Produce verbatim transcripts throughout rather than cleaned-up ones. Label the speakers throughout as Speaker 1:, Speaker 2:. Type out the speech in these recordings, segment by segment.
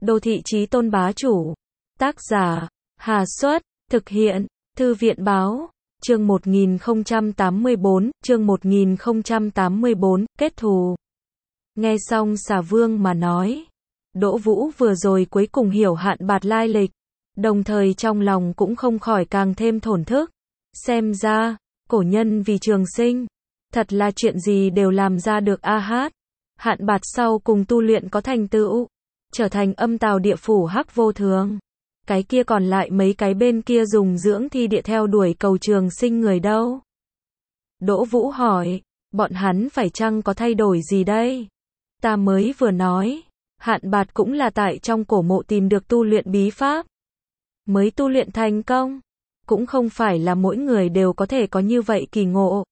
Speaker 1: Đô thị chí tôn bá chủ. Tác giả, Hà Xuất, thực hiện, Thư viện Báo, chương một nghìn không trăm tám mươi bốn, chương một nghìn không trăm tám mươi bốn, kết thù. Nghe xong Xà Vương mà nói, Đỗ Vũ vừa rồi cuối cùng hiểu Hạn Bạt lai lịch, đồng thời trong lòng cũng không khỏi càng thêm thổn thức. Xem ra, cổ nhân vì trường sinh, thật là chuyện gì đều làm ra được a hát. Hạn Bạt sau cùng tu luyện có thành tựu, trở thành âm tào địa phủ hắc vô thường. Cái kia còn lại mấy cái bên kia dùng dưỡng thi địa theo đuổi cầu trường sinh người đâu? Đỗ Vũ hỏi, bọn hắn phải chăng có thay đổi gì đây? Ta mới vừa nói, Hạn Bạt cũng là tại trong cổ mộ tìm được tu luyện bí pháp, mới tu luyện thành công, cũng không phải là mỗi người đều có thể có như vậy kỳ ngộ.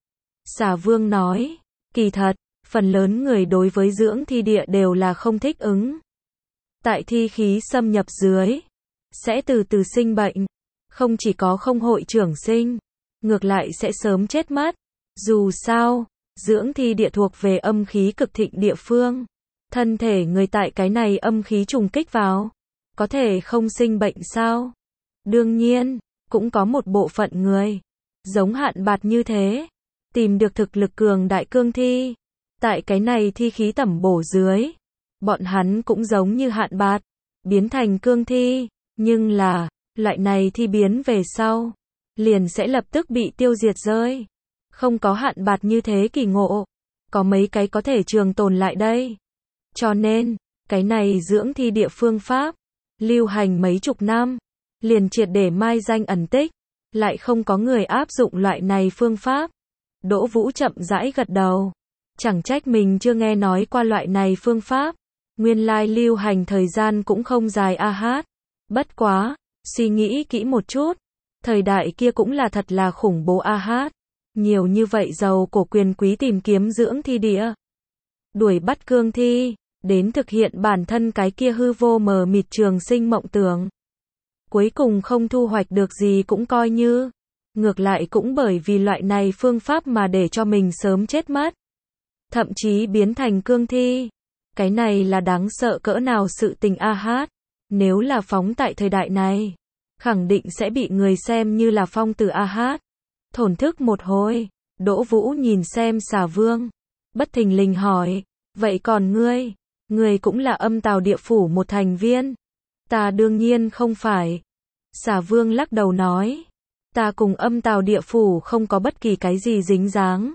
Speaker 1: Xà Vương nói, kỳ thật, phần lớn người đối với dưỡng thi địa đều là không thích ứng. Tại thi khí xâm nhập dưới, sẽ từ từ sinh bệnh, không chỉ có không hội trưởng sinh, ngược lại sẽ sớm chết mất. Dù sao, dưỡng thi địa thuộc về âm khí cực thịnh địa phương, thân thể người tại cái này âm khí trùng kích vào, có thể không sinh bệnh sao? Đương nhiên, cũng có một bộ phận người, giống Hạn Bạt như thế, tìm được thực lực cường đại cương thi, tại cái này thi khí tẩm bổ dưới, bọn hắn cũng giống như Hạn Bạt, biến thành cương thi, nhưng là, loại này thi biến về sau, liền sẽ lập tức bị tiêu diệt rơi. Không có Hạn Bạt như thế kỳ ngộ, có mấy cái có thể trường tồn lại đây. Cho nên, cái này dưỡng thi địa phương pháp, lưu hành mấy chục năm, liền triệt để mai danh ẩn tích, lại không có người áp dụng loại này phương pháp. Đỗ Vũ chậm rãi gật đầu, chẳng trách mình chưa nghe nói qua loại này phương pháp, nguyên lai lưu hành thời gian cũng không dài a hát. Bất quá, suy nghĩ kỹ một chút, thời đại kia cũng là thật là khủng bố a hát, nhiều như vậy giàu cổ quyền quý tìm kiếm dưỡng thi địa, đuổi bắt cương thi, đến thực hiện bản thân cái kia hư vô mờ mịt trường sinh mộng tưởng. Cuối cùng không thu hoạch được gì cũng coi như, ngược lại cũng bởi vì loại này phương pháp mà để cho mình sớm chết mất, thậm chí biến thành cương thi. Cái này là đáng sợ cỡ nào sự tình a hát, nếu là phóng tại thời đại này, khẳng định sẽ bị người xem như là phong tử a hát. Thổn thức một hồi, Đỗ Vũ nhìn xem Xà Vương, bất thình lình hỏi, vậy còn ngươi, ngươi cũng là âm tào địa phủ một thành viên? Ta đương nhiên không phải. Xà Vương lắc đầu nói, ta cùng âm tào địa phủ không có bất kỳ cái gì dính dáng.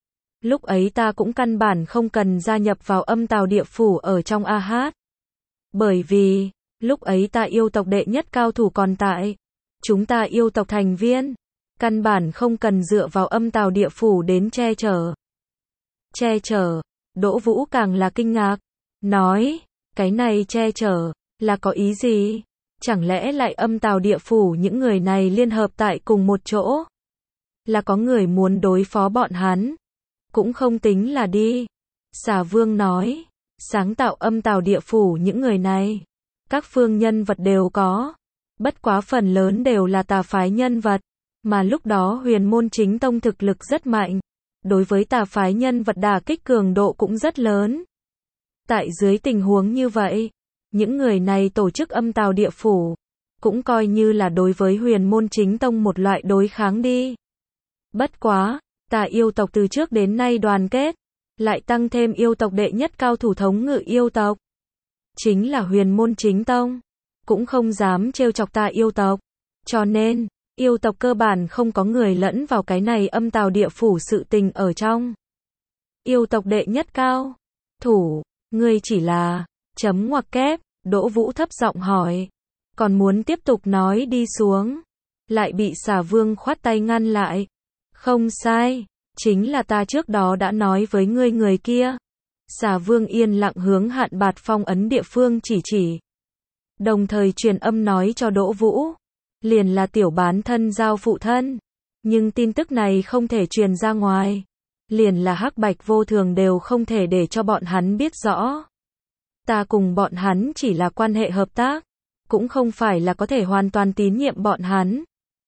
Speaker 1: Lúc ấy ta cũng căn bản không cần gia nhập vào âm tào địa phủ ở trong a hát. Bởi vì, lúc ấy ta yêu tộc đệ nhất cao thủ còn tại. Chúng ta yêu tộc thành viên, căn bản không cần dựa vào âm tào địa phủ đến che chở. Che chở, Đỗ Vũ càng là kinh ngạc, nói, cái này che chở, là có ý gì? Chẳng lẽ lại âm tào địa phủ những người này liên hợp tại cùng một chỗ? Là có người muốn đối phó bọn hắn? Cũng không tính là đi. Xà Vương nói, sáng tạo âm tào địa phủ những người này, các phương nhân vật đều có, bất quá phần lớn đều là tà phái nhân vật, mà lúc đó Huyền Môn Chính Tông thực lực rất mạnh, đối với tà phái nhân vật đả kích cường độ cũng rất lớn. Tại dưới tình huống như vậy, những người này tổ chức âm tào địa phủ, cũng coi như là đối với Huyền Môn Chính Tông một loại đối kháng đi. Bất quá, tà yêu tộc từ trước đến nay đoàn kết, lại tăng thêm yêu tộc đệ nhất cao thủ thống ngự yêu tộc, chính là Huyền Môn Chính Tông, cũng không dám trêu chọc tà yêu tộc, cho nên, yêu tộc cơ bản không có người lẫn vào cái này âm tào địa phủ sự tình ở trong. Yêu tộc đệ nhất cao thủ, ngươi chỉ là, chấm ngoặc kép, Đỗ Vũ thấp giọng hỏi, còn muốn tiếp tục nói đi xuống, lại bị Xà Vương khoát tay ngăn lại. Không sai, chính là ta trước đó đã nói với ngươi người kia. Xà Vương yên lặng hướng Hạn Bạt phong ấn địa phương chỉ chỉ, đồng thời truyền âm nói cho Đỗ Vũ, liền là tiểu bán thân giao phụ thân, nhưng tin tức này không thể truyền ra ngoài, liền là hắc bạch vô thường đều không thể để cho bọn hắn biết rõ. Ta cùng bọn hắn chỉ là quan hệ hợp tác, cũng không phải là có thể hoàn toàn tín nhiệm bọn hắn.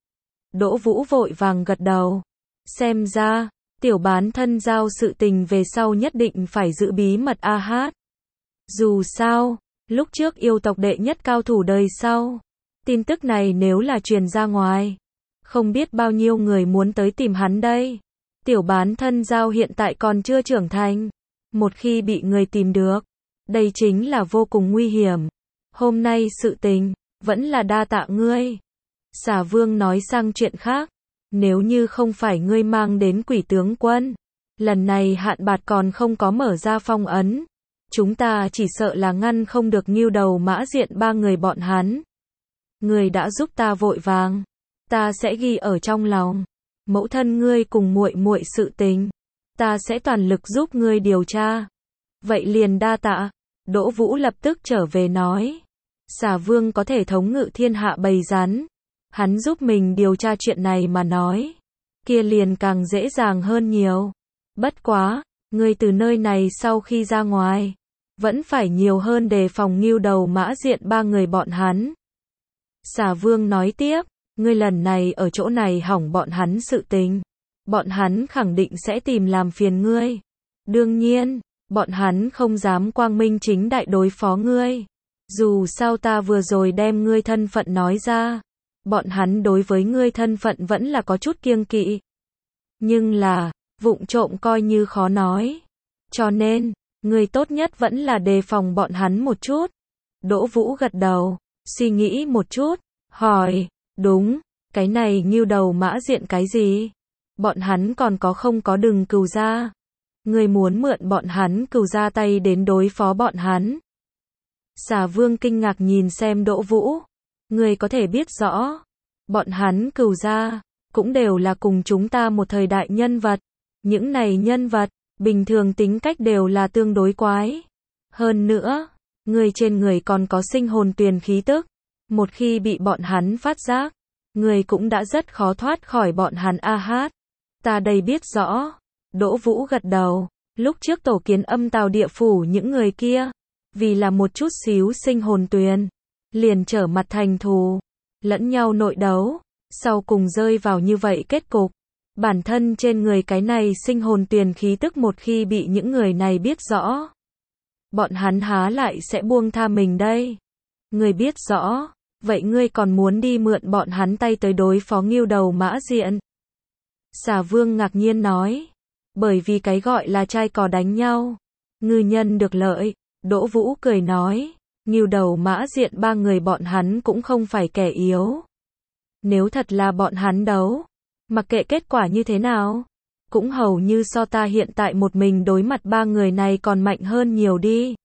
Speaker 1: Đỗ Vũ vội vàng gật đầu, xem ra, tiểu bán thân giao sự tình về sau nhất định phải giữ bí mật a hát. Dù sao, lúc trước yêu tộc đệ nhất cao thủ đời sau. Tin tức này nếu là truyền ra ngoài, không biết bao nhiêu người muốn tới tìm hắn đây. Tiểu bán thân giao hiện tại còn chưa trưởng thành. Một khi bị người tìm được, đây chính là vô cùng nguy hiểm. Hôm nay sự tình, vẫn là đa tạ ngươi. Xà Vương nói sang chuyện khác. Nếu như không phải ngươi mang đến quỷ tướng quân, lần này hạn bạt còn không có mở ra phong ấn, chúng ta chỉ sợ là ngăn không được Ngưu Đầu Mã Diện ba người bọn hắn. Ngươi đã giúp ta vội vàng, ta sẽ ghi ở trong lòng. Mẫu thân ngươi cùng muội muội sự tình, ta sẽ toàn lực giúp ngươi điều tra. Vậy liền đa tạ. Đỗ Vũ lập tức trở về nói. Xà Vương có thể thống ngự thiên hạ bầy rắn. Hắn giúp mình điều tra chuyện này mà nói, kia liền càng dễ dàng hơn nhiều. Bất quá, ngươi từ nơi này sau khi ra ngoài, vẫn phải nhiều hơn đề phòng Ngưu Đầu Mã Diện ba người bọn hắn. Xà Vương nói tiếp, ngươi lần này ở chỗ này hỏng bọn hắn sự tình, bọn hắn khẳng định sẽ tìm làm phiền ngươi. Đương nhiên, bọn hắn không dám quang minh chính đại đối phó ngươi. Dù sao ta vừa rồi đem ngươi thân phận nói ra, bọn hắn đối với ngươi thân phận vẫn là có chút kiêng kỵ. Nhưng là, vụng trộm coi như khó nói. Cho nên, ngươi tốt nhất vẫn là đề phòng bọn hắn một chút. Đỗ Vũ gật đầu, suy nghĩ một chút, hỏi, đúng, cái này Ngưu Đầu Mã Diện cái gì? Bọn hắn còn có không có đừng cừu ra? Ngươi muốn mượn bọn hắn cừu ra tay đến đối phó bọn hắn? Xà Vương kinh ngạc nhìn xem Đỗ Vũ. Ngươi có thể biết rõ, bọn hắn cừu ra, cũng đều là cùng chúng ta một thời đại nhân vật. Những này nhân vật, bình thường tính cách đều là tương đối quái. Hơn nữa, ngươi trên người còn có sinh hồn tuyền khí tức. Một khi bị bọn hắn phát giác, ngươi cũng đã rất khó thoát khỏi bọn hắn a hát. Ta đây biết rõ. Đỗ Vũ gật đầu, lúc trước tổ kiến Âm Tào địa phủ những người kia, vì là một chút xíu sinh hồn tuyền, liền trở mặt thành thù, lẫn nhau nội đấu, sau cùng rơi vào như vậy kết cục. Bản thân trên người cái này sinh hồn tuyền khí tức một khi bị những người này biết rõ, bọn hắn há lại sẽ buông tha mình đây. Ngươi biết rõ, vậy ngươi còn muốn đi mượn bọn hắn tay tới đối phó Ngưu Đầu Mã Diện? Xà Vương ngạc nhiên nói, bởi vì cái gọi là trai cò đánh nhau, ngư nhân được lợi. Đỗ Vũ cười nói, Ngưu Đầu Mã Diện ba người bọn hắn cũng không phải kẻ yếu. Nếu thật là bọn hắn đấu, mặc kệ kết quả như thế nào, cũng hầu như so ta hiện tại một mình đối mặt ba người này còn mạnh hơn nhiều đi.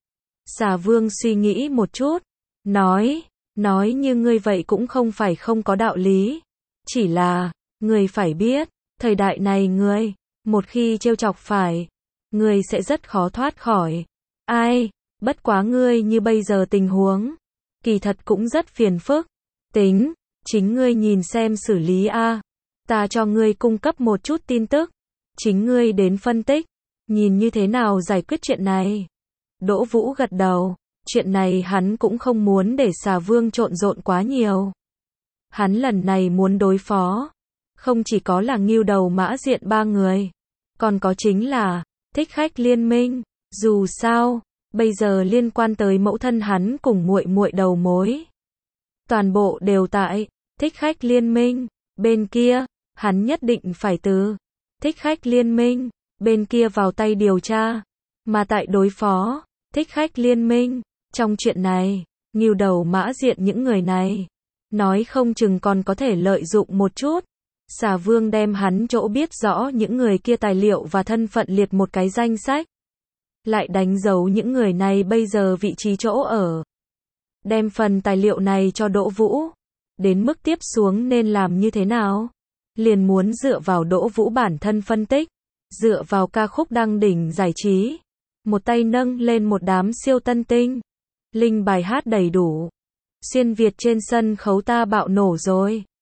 Speaker 1: Xà Vương suy nghĩ một chút, nói, nói như ngươi vậy cũng không phải không có đạo lý. Chỉ là, ngươi phải biết, thời đại này ngươi, một khi trêu chọc phải, ngươi sẽ rất khó thoát khỏi. Ai, bất quá ngươi như bây giờ tình huống, kỳ thật cũng rất phiền phức. Tính, chính ngươi nhìn xem xử lý a. Ta cho ngươi cung cấp một chút tin tức, chính ngươi đến phân tích, nhìn như thế nào giải quyết chuyện này. Đỗ Vũ gật đầu, chuyện này hắn cũng không muốn để Xà Vương trộn rộn quá nhiều. Hắn lần này muốn đối phó, không chỉ có là Ngưu Đầu Mã Diện ba người, còn có chính là Thích Khách Liên Minh. Dù sao, bây giờ liên quan tới mẫu thân hắn cùng muội muội đầu mối, toàn bộ đều tại Thích Khách Liên Minh. Bên kia, hắn nhất định phải từ Thích Khách Liên Minh bên kia vào tay điều tra, mà tại đối phó Thích Khách Liên Minh. Trong chuyện này, Ngưu Đầu Mã Diện những người này, nói không chừng còn có thể lợi dụng một chút. Xà Vương đem hắn chỗ biết rõ những người kia tài liệu và thân phận liệt một cái danh sách, lại đánh dấu những người này bây giờ vị trí chỗ ở. Đem phần tài liệu này cho Đỗ Vũ. Đến mức tiếp xuống nên làm như thế nào? Liền muốn dựa vào Đỗ Vũ bản thân phân tích, dựa vào ca khúc đăng đỉnh giải trí, một tay nâng lên một đám siêu tân tinh, linh bài hát đầy đủ. Xuyên Việt trên sân khấu ta bạo nổ rồi.